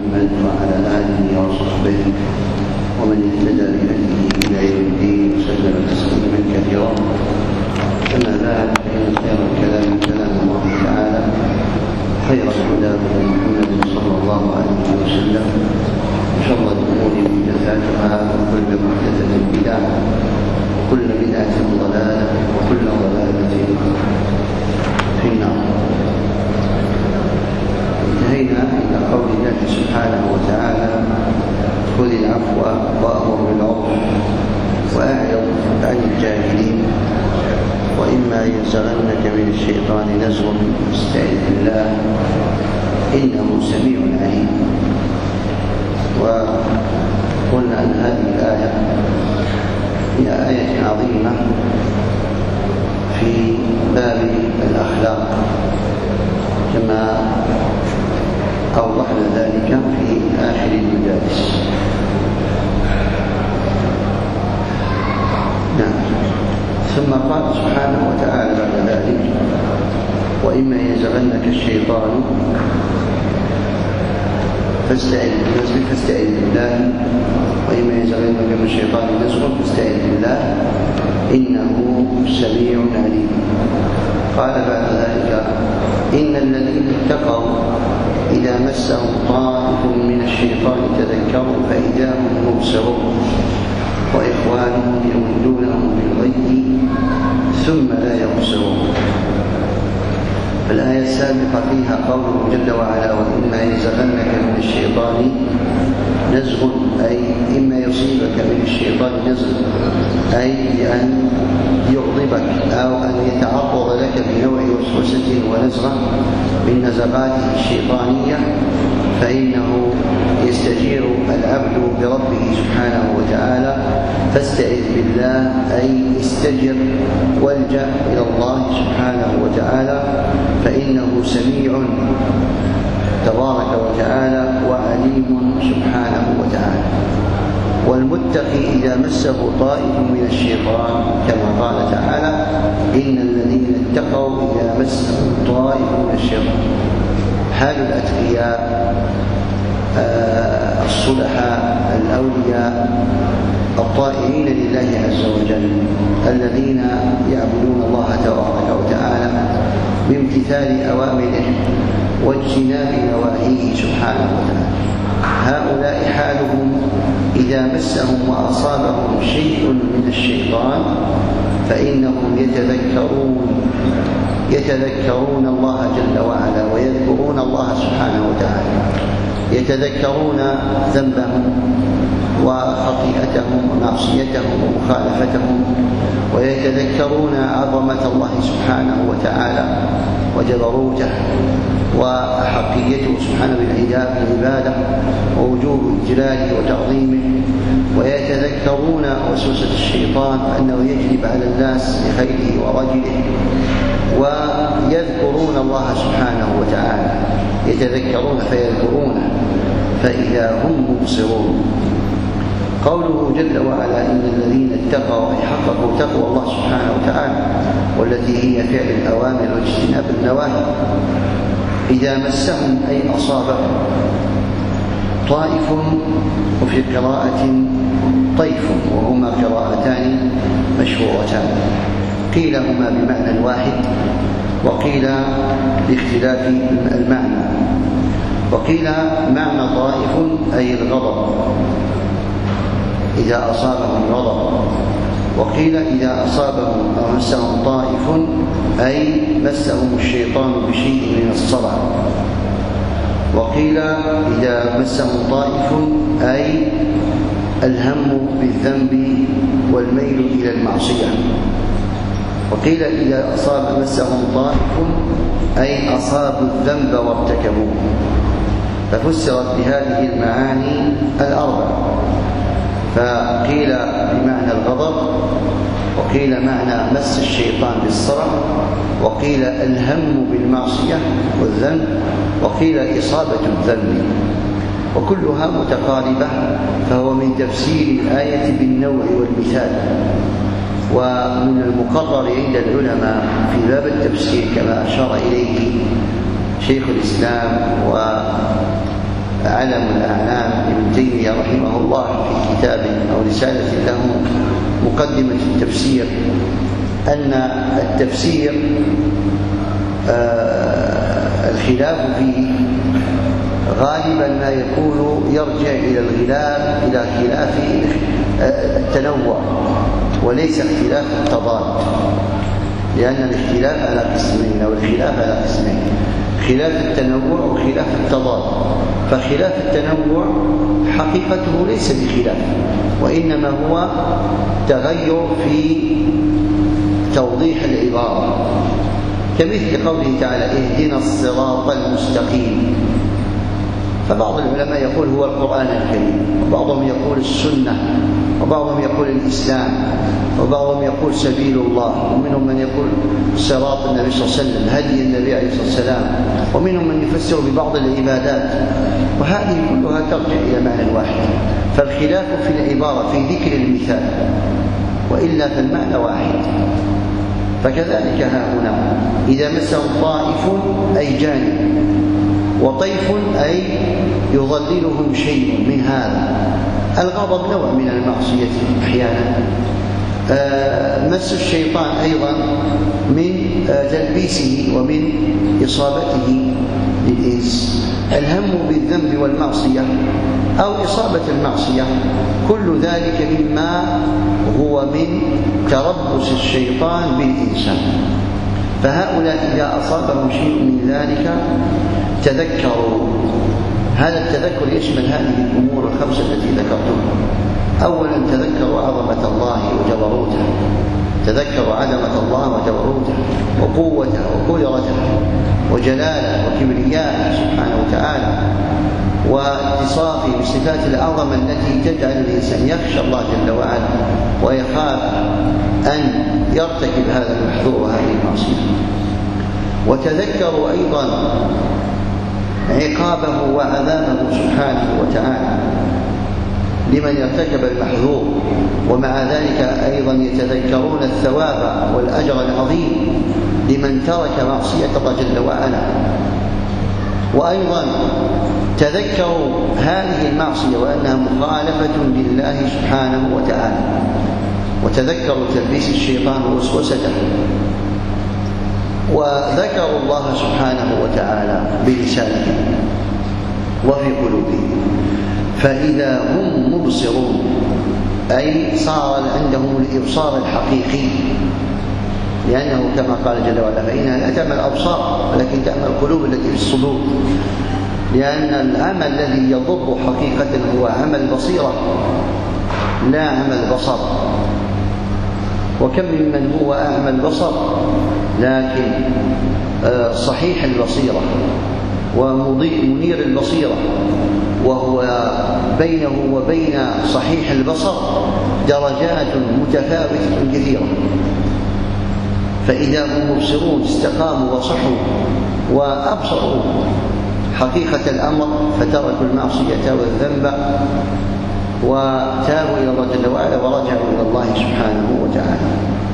محمد وعلى آله وصحبه ومن اهتدى بهديه إلى يوم الدين وسلم تسليما كثيرا. أما بعد، فإن خير الكلام كلام الله تعالى، خير الهدى هدى محمد صلى الله عليه وسلم، وشر الأمور محدثاتها، وكل محدثة بدعة، وكل بدعة ضلالة، وكل ضلالة في النار. انتهينا إلى قول الله سبحانه وتعالى: خذ العفو وأمر بالعرف وأعرض عن الجاهلين، وإما ينزغنك من الشيطان نزغ فاستعذ بالله إنه سميع عليم. وقلنا أن هذه الآية هي آية عظيمة في باب الأخلاق، كما أوضحنا ذلك في آخر المجالس. ثم قال سبحانه وتعالى بعد ذلك: وإما ينزغنك الشيطان فاستعذ بالله، وإما ينزغنك من الشيطان نزغ فاستعذ بالله إنه سميع عليم. قال بعد ذلك: إن الذين اتقوا إذا مسهم طائف من الشيطان تذكروا فإذا هم مبصرون، وإخوانهم يمدونهم بالغي ثم لا يبصرون. الآية السابقة فيها قوله جل وعلا: وإما ينزغنك من الشيطان نزغ، أي إما يصيبك من الشيطان نزغ، أي بأن يغضبك أو أن يتعرض لك بنوع وسوسة ونزغة من نزغاته الشيطانية، فإنه يستجير العبد بربه سبحانه وتعالى، فاستعذ بالله أي استجر والجأ إلى الله سبحانه وتعالى، فإنه سميع تبارك وتعالى وعليم سبحانه وتعالى. والمتقي إذا مسه طائف من الشيطان كما قال تعالى: إن الذين اتقوا إذا مسهم طائف من الشيطان. حال الأتقياء الصلحاء الأولياء الطائعين لله عز وجل، الذين يعبدون الله تبارك وتعالى بامتثال أوامره واجتناب نواهيه سبحانه وتعالى. هؤلاء حالهم إذا مسهم وأصابهم شيء من الشيطان فإنهم يتذكرون الله جل وعلا ويذكرون الله سبحانه وتعالى، يتذكرون ذنبهم وخطيئتهم ومعصيتهم ومخالفتهم، ويتذكرون عظمة الله سبحانه وتعالى وجبروته وأحقيته سبحانه بالعبادة ووجوب إجلاله وتعظيمه، ويتذكرون وسوسة الشيطان أنه يجلب على الناس بخيره ورجله، ويذكرون الله سبحانه وتعالى، يتذكرون فيذكرونه فإذا هم مبصرون. قوله جل وعلا: إن الذين اتقوا أي حققوا تقوى الله سبحانه وتعالى، والتي هي فعل الأوامر واجتناب النواهي، إذا مسهم أي أصابهم طائف، وفي قراءة طيف، وهما قراءتان مشهورتان، قيل هما بمعنى واحد، وقيل باختلاف المعنى، وقيل معنى طائف أي الغضب إذا أصابهم غضب، وقيل إذا أصابهم أو مسهم طائف أي مسهم الشيطان بشيء من الصرع، وقيل إذا مسهم طائف أي الهم بالذنب والميل إلى المعصية، وقيل إذا مسهم طائف أي أصابوا الذنب وارتكبوه، ففسرت بهذه المعاني الأربع، فقيل بمعنى الغضب، وقيل معنى مس الشيطان بالصرع، وقيل الهم بالمعصية والذنب، وقيل إصابة الذنب، وكلها متقاربة، فهو من تفسير الآية بالنوع والمثال. ومن المقرر عند العلماء في باب التفسير كما أشار إليه شيخ الإسلام علم الأعلام ابن تيمية رحمه الله في كتاب أو رسالة له مقدمة التفسير أن التفسير الخلاف فيه غالبا ما يكون يرجع إلى خلاف التنوع وليس اختلاف التضاد، لأن الاختلاف على قسمين أو الخلاف على قسمين: خلاف التنوع وخلاف التضاد. فخلاف التنوع حقيقته ليس بخلاف، وإنما هو تغير في توضيح العبارة، كمثل قوله تعالى: اهدنا الصراط المستقيم. فبعض العلماء يقول هو القرآن الكريم، وبعضهم يقول السنة، وبعضهم يقول الإسلام، وبعضهم يقول سبيل الله، ومنهم من يقول صراط النبي صلى الله عليه وسلم، هدي النبي عليه الصلاة والسلام، ومنهم من يفسر ببعض العبادات، وهذه كلها ترجع إلى معنى واحد. فالخلاف في العبارة في ذكر المثال، وإلا فالمعنى واحد. فكذلك ها هنا إذا مسه طائف أي جانب، وطيف أي يضللهم شيء من هذا. الغضب نوع من المعصية أحيانا. مس الشيطان أيضا من تلبيسه ومن إصابته للإنس. الهم بالذنب والمعصية أو إصابة المعصية، كل ذلك مما هو من تربص الشيطان بالإنسان. فهؤلاء إذا أصابهم شيء من ذلك تذكروا. هذا التذكر يشمل هذه الأمور الخمسة التي ذكرتها. أولا تذكروا عظمة الله وجبروته، تذكروا عظمة الله وجبروته وقوته وقدرته وجلاله وكبرياءه سبحانه وتعالى، واتصافه بصفات العظمة التي تجعل الإنسان يخشى الله جل وعلا ويخاف أن يرتكب هذا المحظور وهذه المعصية. وتذكروا أيضا عقابه وعذابه سبحانه وتعالى لمن ارتكب المحظور، ومع ذلك أيضا يتذكرون الثواب والأجر العظيم لمن ترك معصية الله جل وعلا. وأيضا تذكروا هذه المعصية وأنها مخالفة لله سبحانه وتعالى، وتذكروا تلبيس الشيطان ووسوسته، وذكروا الله سبحانه وتعالى بلسانهم وفي قلوبهم. فإذا هم مبصرون أي صار عندهم الإبصار الحقيقي، لأنه كما قال جل وعلا: فإنها لا تعمى الأبصار ولكن تعمى القلوب التي في الصدور. لأن العمل الذي يضر حقيقة هو عمل البصيرة لا عمل البصر. وكم ممن هو أعمى البصر لكن صحيح البصيرة ومنير البصيرة، وهو بينه وبين صحيح البصر درجات متفاوتة كثيرة. فإذا هم مبصرون استقاموا وصحوا وأبصروا حقيقة الأمر فتركوا المعصية والذنب وتابوا إلى الله جل وعلا ورجعوا إلى الله سبحانه وتعالى.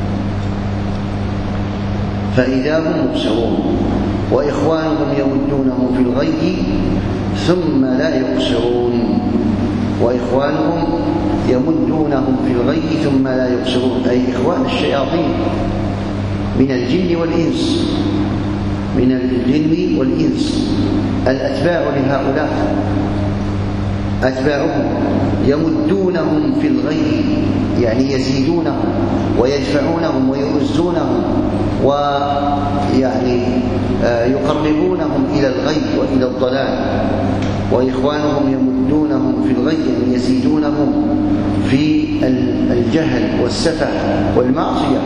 فإذا هم مبصرون وإخوانهم يمدونهم في الغي ثم لا يقصرون، وإخوانهم يمدونهم في الغي ثم لا يقصرون، أي إخوان الشياطين من الجن والإنس، من الجن والإنس الأتباع لهؤلاء، أتباعهم يمدونهم في الغي، يعني يزيدونهم ويدفعونهم ويؤزونهم ويعني يقربونهم إلى الغي وإلى الضلال. وإخوانهم يمدونهم في الغي، يعني يزيدونهم في الجهل والسفه والمعصية.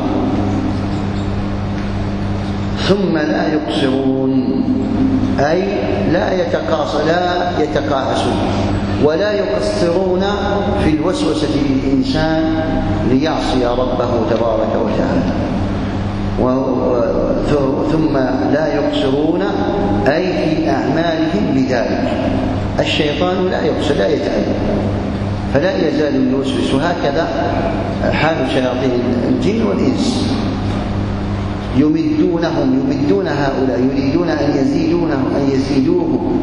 ثم لا يقصرون أي لا يتقاعسون ولا يقصرون في الوسوسة للإنسان ليعصي ربه تبارك وتعالى. ثم لا يقصرون أي في أعمالهم بذلك. الشيطان لا يقصر، لا يتألم، فلا يزال يوسوس، وهكذا حال شياطين الجن والإنس. يمدون هؤلاء، يريدون أن يزيدوهم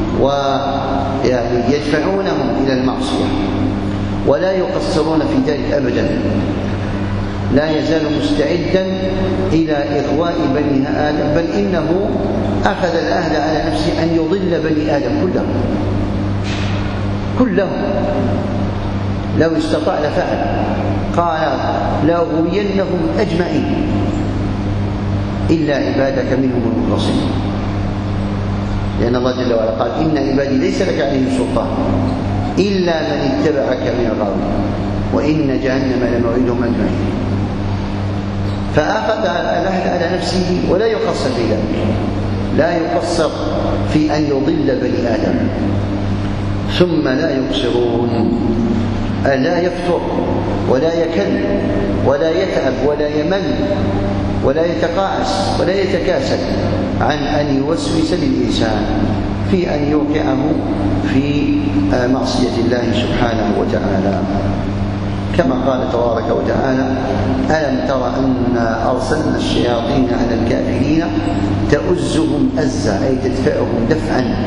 ويعني يدفعونهم إلى المعصية، ولا يقصرون في ذلك أبدا. لا يزال مستعدا إلى إغواء بني آدم، بل إنه أخذ العهد على نفسه أن يضل بني آدم كلهم لو استطاع لفعل. قال لأغوينهم أجمعين إلا عبادك منهم المخلصين، لأن الله جل وعلا قال إن عبادي ليس لك عليهم سلطان إلا من اتبعك من الغاوين وإن جهنم لموعدهم أجمعين. فأخذ العهد على نفسه ولا يقصر في ذلك، لا يقصر في أن يضل بني آدم. ثم لا يقصرون، لا يفتر ولا يكل ولا يتعب ولا يمل ولا يتقاعس ولا يتكاسل عن أن يوسوس للإنسان في أن يوقعه في معصية الله سبحانه وتعالى. كما قال تبارك وتعالى: ألم تر أن أرسلنا الشياطين على الكافرين تؤزهم أزا، أي تدفعهم دفعا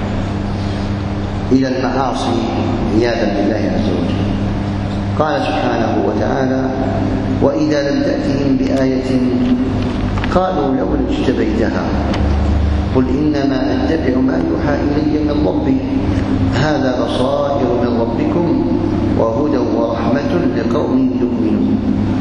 إلى المعاصي عياذا بالله عز وجل. قال سبحانه وتعالى: وإذا لم تأتهم بآية قالوا لولا اجتبيتها قل إنما أتبع ما يوحى إلي من ربي هذا بصائر من ربكم وهدى ورحمة لقوم يؤمنون.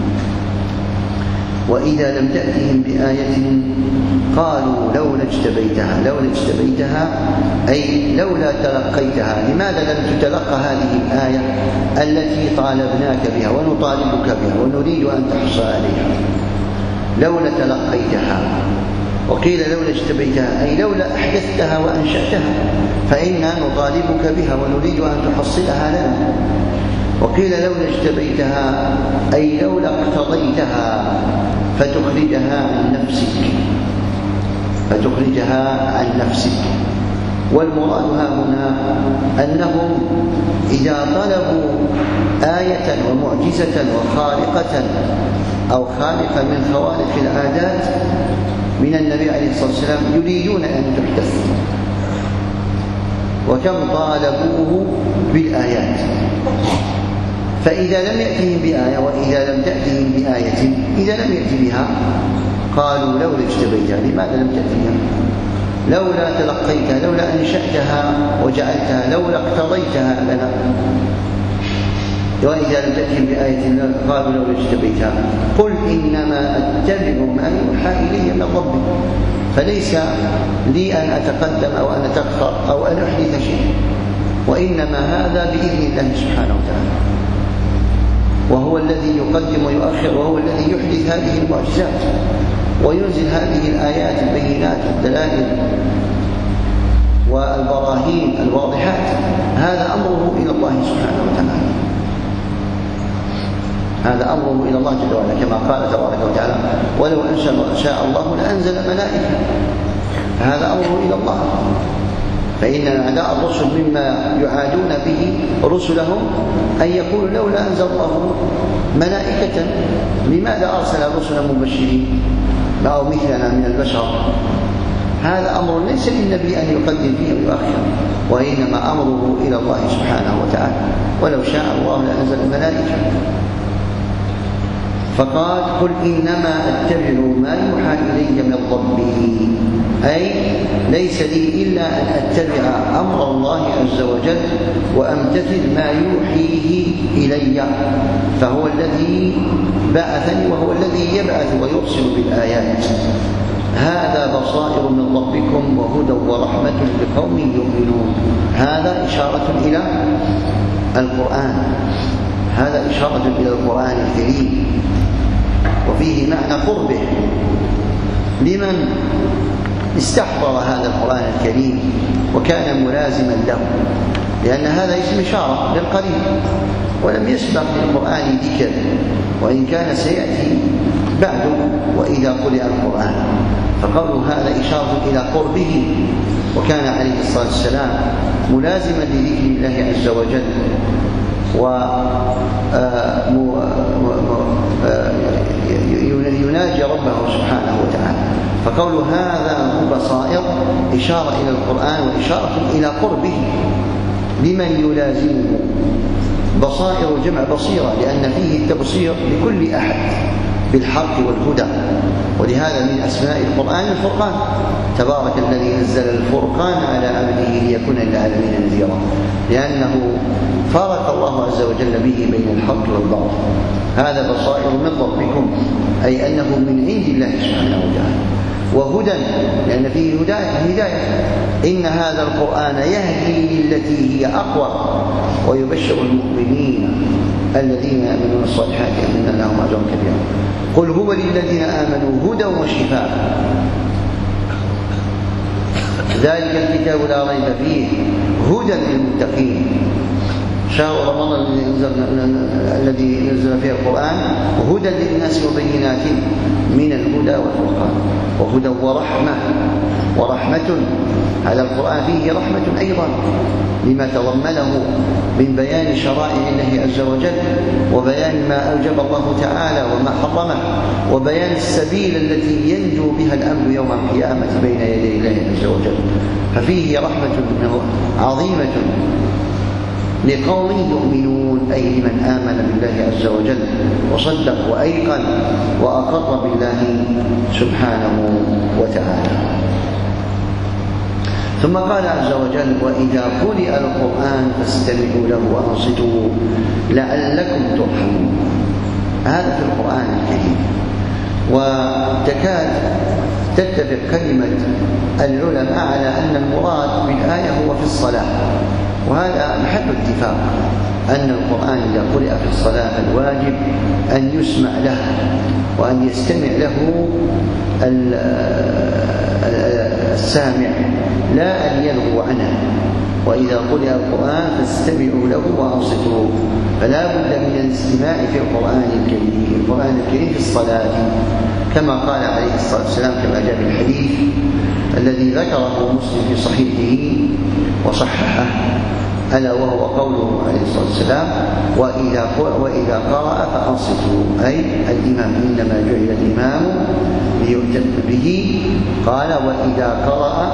وإذا لم تأتهم بآية قالوا لولا اجتبيتها أي لولا تلقيتها. لماذا لم تتلقى هذه الآية التي طالبناك بها ونطالبك بها ونريد أن تحصى عليها؟ لولا تلقيتها. وقيل لولا اجتبيتها أي لولا أحدثتها وأنشأتها، فإنا نطالبك بها ونريد أن تحصلها لنا. وقيل لولا اجتبيتها أي لولا اقتضيتها فتخرجها عن نفسك. والمراد هنا أنهم إذا طلبوا آية ومعجزة وخارقة أو خالقة من خوارق العادات من النبي عليه الصلاة والسلام يريدون أن تحدث. وكم طالبوه بالآيات، فإذا لم يأتهم بآية وإذا لم تأتهم بآية، إذا لم يأتي بها قالوا لولا اجتبيتها. لماذا لم تأتي بها؟ لولا تلقيتها، لولا أنشأتها وجعلتها، لولا اقتضيتها لنا. وإذا لم تأتهم بآية قالوا لولا اجتبيتها قل إنما أتبع ما يوحى إلي من ربي. فليس لي أن أتقدم أو أن أتأخر أو أن أحدث شيء، وإنما هذا بإذن الله سبحانه وتعالى، وهو الذي يقدم ويؤخر، وهو الذي يحدث هذه المعجزات وينزل هذه الآيات البينات والدلائل والبراهين الواضحات. هذا أمره إلى الله سبحانه وتعالى، هذا أمره إلى الله جل وعلا، كما قال تبارك وتعالى: ولو أن شاء الله لأنزل ملائكة. فهذا أمره إلى الله. فإن أعداء الرسل مما يعادون به رسلهم أن يقولوا لولا أنزل الله ملائكة، لماذا أرسل رسلا مبشرين أو مثلنا من البشر؟ هذا أمر ليس للنبي أن يقدم فيه ويؤخر، وإنما أمره إلى الله سبحانه وتعالى. ولو شاء الله لأنزل الملائكة. فقال: قل إنما أتبع ما يوحى إلي من ربي، أي ليس لي إلا أن أتبع أمر الله عز وجل وأمتثل ما يوحيه إلي، فهو الذي بعثني وهو الذي يبعث ويرسل بالآيات. هذا بصائر من ربكم وهدى ورحمة لقوم يؤمنون. هذا إشارة إلى القرآن، هذا إشارة إلى القرآن الكريم، وفيه معنى قربه لمن استحضر هذا القرآن الكريم وكان ملازما له، لأن هذا اسم إشارة للقريب، ولم يسبق للقرآن ذكر، وإن كان سيأتي بعد وإذا قرئ القرآن. فقوله هذا إشارة إلى قربه، وكان عليه الصلاة والسلام ملازما لذكر الله عز وجل ويناجي ربه سبحانه وتعالى. فقول هذا بصائر إشارة إلى القرآن وإشارة إلى قربه لمن يلازمه. بصائر جمع بصيرة لأن فيه التبصير لكل أحد بالحق والهدى، ولهذا من أسماء القرآن الفرقان. تبارك الذي نزل الفرقان على عبده ليكون للعالمين نذيرا، لأنه فارق الله عز وجل به بين الحق والباطل. هذا بصائر من ربكم، أي أنه من عند الله سبحانه وتعالى. وهدى لأن فيه هداية، إن هذا القرآن يهدي للتي هي أقوى ويبشر المؤمنين الذين يعملون الصالحات أن لهم أجرا كبيرا. قل هو للذين آمنوا هدى وشفاء، ذلك الكتاب لا ريب فيه هدى للمتقين. شهر رمضان الذي نزل فيه القرآن هدى للناس وبينات من الهدى والفرقان، وهدى ورحمة. هذا القرآن فيه رحمة أيضا لما تضمنه من بيان شرائع الله عز وجل، وبيان ما أوجب الله تعالى وما حرمه، وبيان السبيل التي ينجو بها الأمر يوم القيامة بين يدي الله عز وجل. ففيه رحمة عظيمة لقوم يؤمنون، أي لمن آمن بالله عز وجل وصدق وأيقن وأقر بالله سبحانه وتعالى. ثم قال عز وجل وإذا قرئ القرآن فاستمعوا له وأنصتوا لعلكم ترحمون. هذا في القرآن الكريم، وتكاد تتفق كلمة العلماء على أن المراد بالآية هو في الصلاة، وهذا محل اتفاق أن القرآن إذا قرئ في الصلاة الواجب أن يسمع له وأن يستمع له السامع، لا أن يلغو عنه. وإذا قرئ القرآن فاستمعوا له وأنصتوا، فلا بد من الاستماع في القرآن الكريم في الصلاة، كما قال عليه الصلاة والسلام كما جاء في الحديث الذي ذكره مسلم في صحيحه وصححه، ألا وهو قوله عليه الصلاة والسلام وإذا قرأ فأنصتوا، أي الإمام إنما جعل الإمام ليؤتم به. قال وإذا قرأ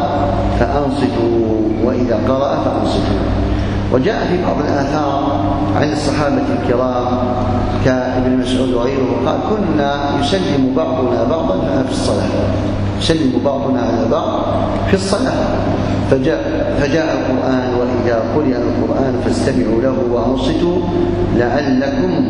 فأنصتوا. وجاء في بعض الآثار عن الصحابة الكرام كابن مسعود وغيره قال كنا يسلم بعضنا بعضا في الصلاة، يسلم بعضنا على بعض في الصلاة. فجاء القرآن وإذا قرئ القرآن فاستمعوا له وأنصتوا لعلكم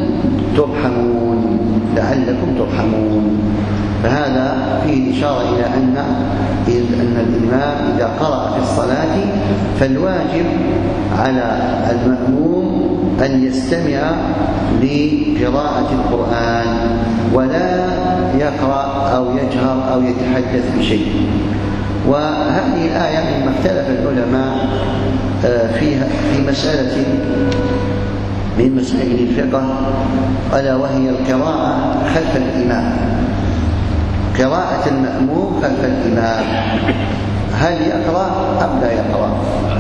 ترحمون. فهذا فيه إشارة إلى أن الإمام إذا قرأ في الصلاة فالواجب على المأموم أن يستمع لقراءة القرآن ولا يقرأ أو يجهر أو يتحدث بشيء. وهذه الآية مما اختلف العلماء فيها في مسألة من مسائل الفقه، ألا وهي القراءة خلف الإمام، قراءة المأموم خلف الإمام، هل يقرأ أم لا يقرأ؟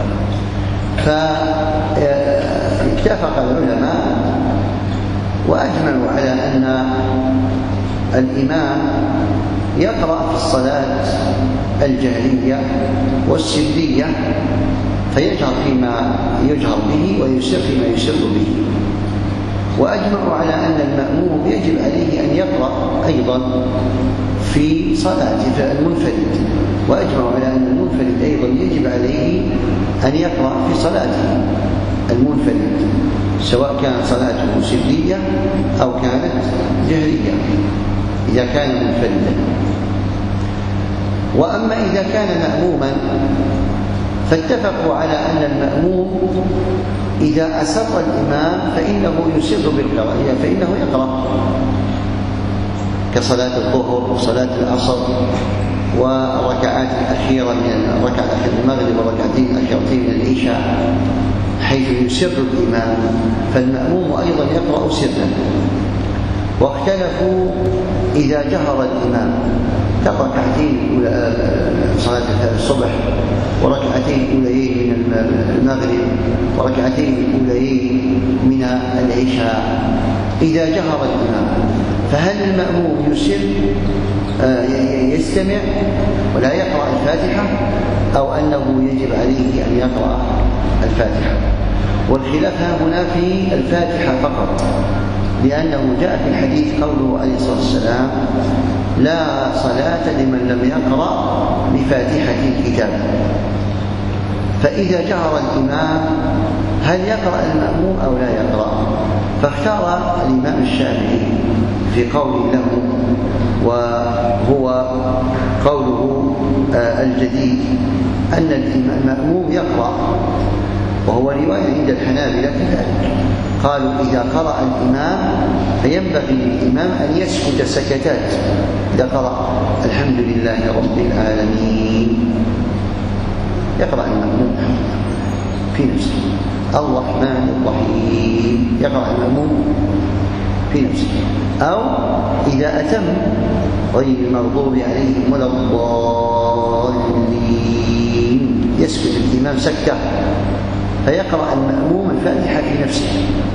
فاتفق العلماء وأجمعوا على أن الإمام يقرأ في الصلاة الجهرية والسرية، فيجهر فيما يجهر به ويسر فيما يسر به. وأجمعوا على أن المأموم يجب عليه أن يقرأ أيضا في صلاته المنفرد، وأجمعوا على أن المنفرد أيضا يجب عليه أن يقرأ في صلاته المنفرد، سواء كانت صلاته سرية أو كانت جهرية إذا كان منفردا. وأما إذا كان مأموما فاتفقوا على أن المأموم إذا أسر الإمام فإنه يسر بالقراءة، فإنه يقرأ كصلاة الظهر وصلاة العصر والركعات الأخيرة من الركعة الأخيرة من المغرب والركعتين الأخيرتين من العشاء، حيث يسر الإمام، فالمأموم أيضا يقرأ سرا. واختلفوا إذا جهر الإمام كركعتين صلاة الصبح وركعتين أوليين من المغرب وركعتين أوليين من العشاء، إذا جهر الإمام فهل المأموم يستمع ولا يقرأ الفاتحة أو أنه يجب عليه أن يقرأ الفاتحة؟ والخلاف هنا في الفاتحة فقط، لأنه جاء في الحديث قوله عليه الصلاة والسلام: لا صلاة لمن لم يقرأ بفاتحة الكتاب. فإذا جهر الإمام هل يقرأ المأموم أو لا يقرأ؟ فاختار الإمام الشافعي في قول له، وهو قوله الجديد، أن المأموم يقرأ، وهو رواية عند الحنابلة كذلك. قالوا إذا قرأ الإمام فينبغي للإمام أن يسكت سكتات. إذا قرأ الحمد لله رب العالمين يقرأ المأموم في نفسه، الرحمن الرحيم يقرأ المأموم في نفسه، أو إذا أتم غير المغضوب عليهم ولا الضالين يسكت الإمام سكتة فيقرأ المأموم الفاتحة في نفسه.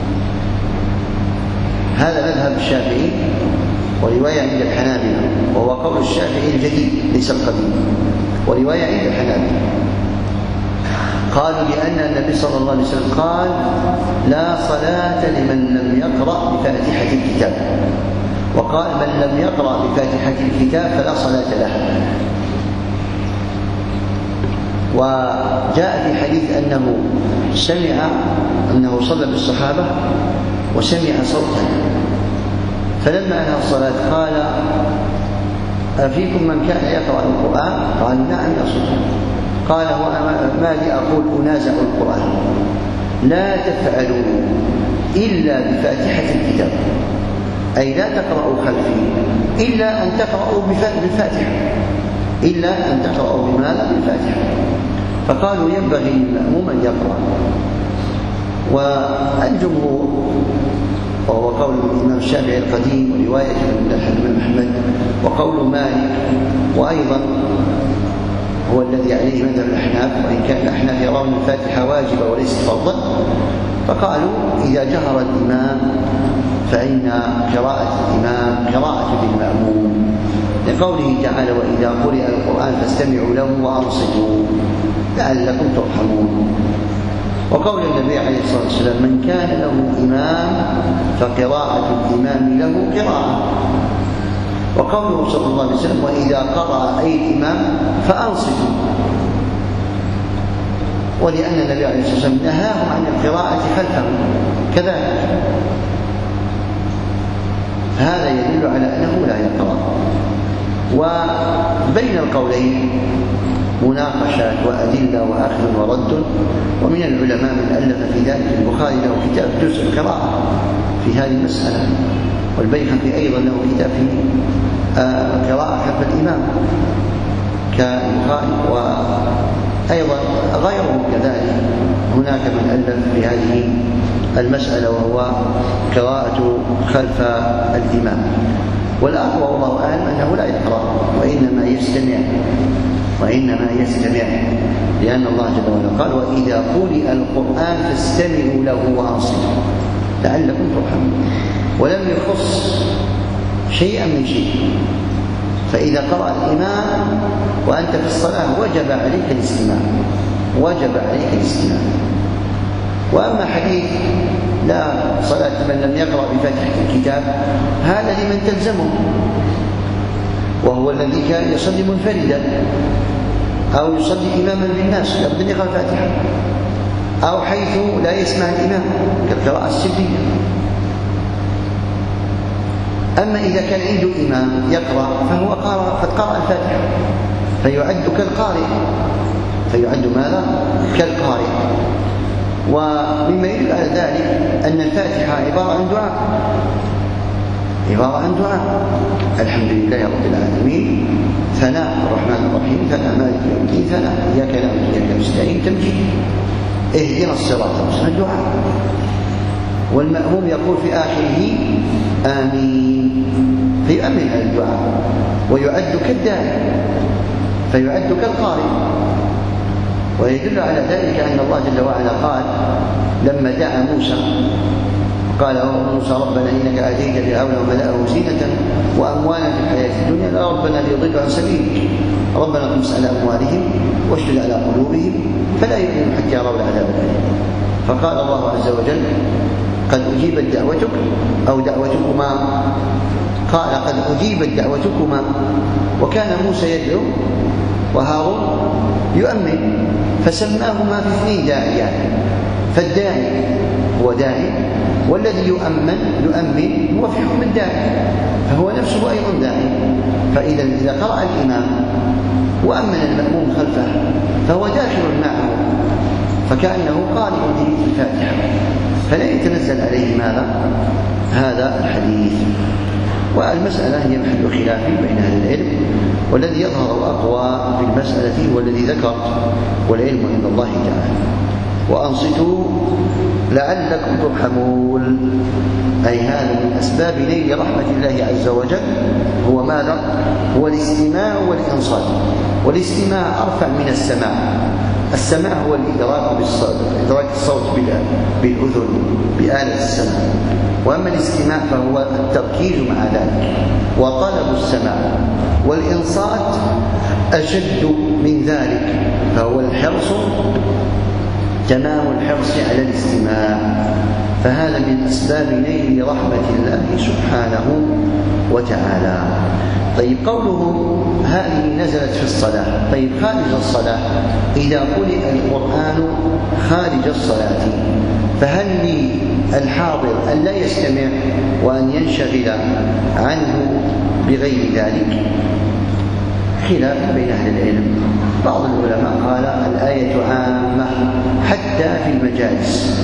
هذا مذهب الشافعي ورواية عند الحنابلة، وهو قول الشافعي الجديد ليس القديم، ورواية عند الحنابلة. قالوا لأن النبي صلى الله عليه وسلم قال: لا صلاة لمن لم يقرأ بفاتحة الكتاب، وقال: من لم يقرأ بفاتحة الكتاب فلا صلاة له. وجاء في حديث أنه صلى بالصحابة وسمع صوتا، فلما أنهى الصلاة قال: أفيكم من كان يقرأ القرآن؟ قالوا: نعم يا صوتا. قال: ما لي أقول أنازع القرآن؟ لا تفعلوا إلا بفاتحة الكتاب، أي لا تقرأوا خلفي إلا أن تقرأوا بالفاتحة، إلا أن تقرأوا بماذا؟ بالفاتحة. فقالوا ينبغي للمأموم أن يقرأ. والجمهور، وهو قول الإمام الشافعي القديم ورواية من الإمام أحمد وقول مالك، وأيضا هو الذي عليه مذهب الأحناف، وإن كان الأحناف يرون الفاتحة واجبة وليست فرضا، فقالوا إذا جهر الإمام فإن قراءة الإمام قراءة للمأموم، لقوله تعالى: وإذا قرئ القرآن فاستمعوا له وأنصتوا لعلكم ترحمون. وقول النبي عليه الصلاة والسلام: من كان له إمام فقراءة الإمام له قراءة. وقوله صلى الله عليه وسلم: وإذا قرأ أي الإمام فأنصتوا، ولأن النبي عليه الصلاة والسلام نهاهم عن القراءة خلفه كذلك، هذا يدل على أنه لا يقرأ. وبين القولين مناقشات وأدلة وأخذ ورد، ومن العلماء من ألف في ذلك، البخاري له كتاب جزء القراءة في هذه المسألة، والبيهقي أيضا له كتاب في قراءة خلف الإمام كالبخاري، وأيضا غيرهم كذلك هناك من ألف في هذه المسألة وهو قراءة خلف الإمام. والأقوى والله أعلم أنه لا يقرأ وإنما يستمع، لأن الله جل وعلا قال: وإذا قرئ القرآن فاستمعوا له وأنصتوا لعلكم ترحمون، ولم يخص شيئا من شيء. فإذا قرأ الإمام وأنت في الصلاة وجب عليك الاستماع. وأما حديث لا صلاة من لم يقرأ بفاتحة الكتاب، هذا لمن تلزمه، وهو الذي كان يصلي منفردا أو يصلي إماما بالناس لابد أن يقرأ الفاتحة، أو حيث لا يسمع الإمام كالقراءة السرية. أما إذا كان عنده إمام يقرأ فهو قد قرأ الفاتحة فيعد كالقارئ، كالقارئ. ومما يدل على ذلك أن الفاتحة عبارة عن دعاء، الحمد لله رب العالمين، ثناء الرحمن الرحيم، ثناء مالك يوم الدين، ثناء إياك نعبد وإياك نستعين، تمجيد، اهدنا الصراط المستقيم، دعاء. والمأموم يقول في آخره آمين، فيؤمن على الدعاء ويعد كالداعي، فيعد كالقارئ. ويدل على ذلك أن الله جل وعلا قال لما دعا موسى قال موسى ربنا إنك آتيت فرعون وملأه زينة وأموالا في الحياة الدنيا لا ربنا ليضلوا عن سبيلك ربنا اطمس على أموالهم واشدد على قلوبهم فلا يؤمنوا حتى يروا العذاب الأليم. فقال الله عز وجل قد أجيبت دعوتك أو دعوتكما، قال قد أجيبت دعوتكما، وكان موسى يدعو وهارون يؤمن، فسماهما في اثنين داعيان، فالداعي هو داعي والذي يؤمن هو في حكم الداعي، فهو نفسه أيضا داعي. فإذا قرأ الإمام وأمن المأموم خلفه فهو داخل معه، فكأنه قارئ به الفاتحة، فلا يتنزل عليه ماذا؟ هذا الحديث. والمسألة هي محل خلاف بين أهل العلم، والذي يظهر أقوى في المسألة هو الذي ذكرت، والعلم عند الله تعالى. وأنصتوا لعلكم ترحمون، أي هذا من أسباب نيل رحمة الله عز وجل هو ماذا؟ هو الاستماع والإنصات. والاستماع أرفع من السماع. السماع هو الإدراك إدراك الصوت بالأذن بآلة السمع، وأما الاستماع فهو التركيز مع ذلك وطلب السماع. والإنصات أشد من ذلك، فهو الحرص تمام الحرص على الاستماع. فهذا من أسباب نيل رحمة الله سبحانه وتعالى. طيب قوله هذه نزلت في الصلاة، طيب خارج الصلاة إذا قرئ القرآن خارج الصلاة فهل للحاضر أن لا يستمع وأن ينشغل عنه بغير ذلك؟ خلاف بين أهل العلم. بعض العلماء قال الآية عامة حتى في المجالس،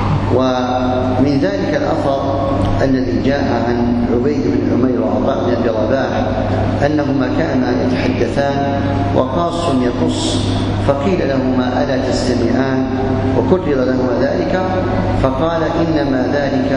ومن ذلك الأثر الذي جاء عن عبيد بن عمير وعطاء بن أبي رباح أنهما كانا يتحدثان وقاص يقص، فقيل لهما ألا تستمعان؟ وكرر لهما ذلك فقال إنما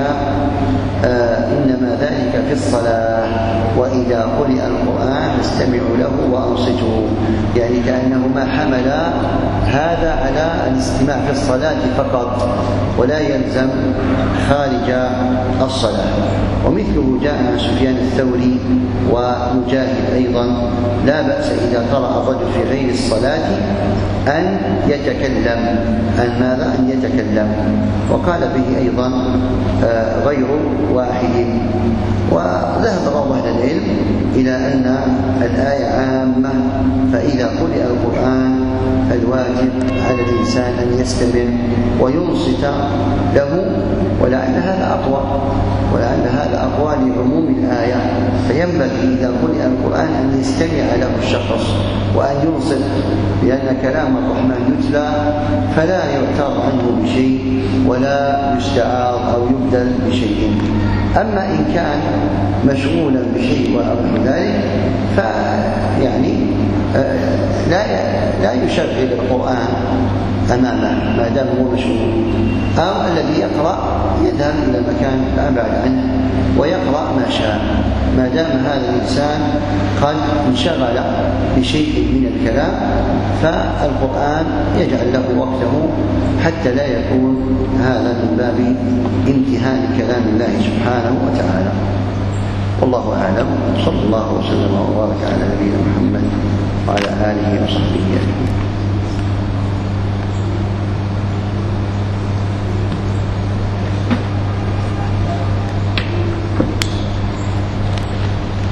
ذلك في الصلاة، وإذا قرئ القرآن فاستمعوا له وأنصتوا، يعني كأنهما حملا هذا على الاستماع في الصلاة فقط ولا يلزم خارج الصلاة. ومثله جاء عن سفيان الثوري ومجاهد أيضا لا بأس إذا قرأ الرجل في غير الصلاة أن يتكلم، أن يتكلم، وقال به أيضا غير واحد. وذهب بعض أهل العلم إلى أن الآية عامة، فإذا قرئ القرآن الواجب على الإنسان أن يستمع وينصت له، ولعل هذا أقوى لعموم الآية. فينبغي إذا قرئ القرآن أن يستمع له الشخص وأن ينصت، لأن كلام الرحمن يتلى فلا يعتاض عنه بشيء ولا يستعاض أو يبدل بشيء. أما إن كان مشغولا بشيء ونحو ذلك فيعني لا يشغل القرآن أمامه ما دام هو مشغول، أو الذي يقرأ يذهب إلى المكان الأبعد عنه ويقرأ ما شاء، ما دام هذا الإنسان قد انشغل بشيء من الكلام، فالقرآن يجعل له وقته حتى لا يكون هذا من باب امتهان كلام الله سبحانه وتعالى. والله أعلم، صلى الله وسلم وبارك على نبينا محمد وعلى آله وصحبه أجمعين.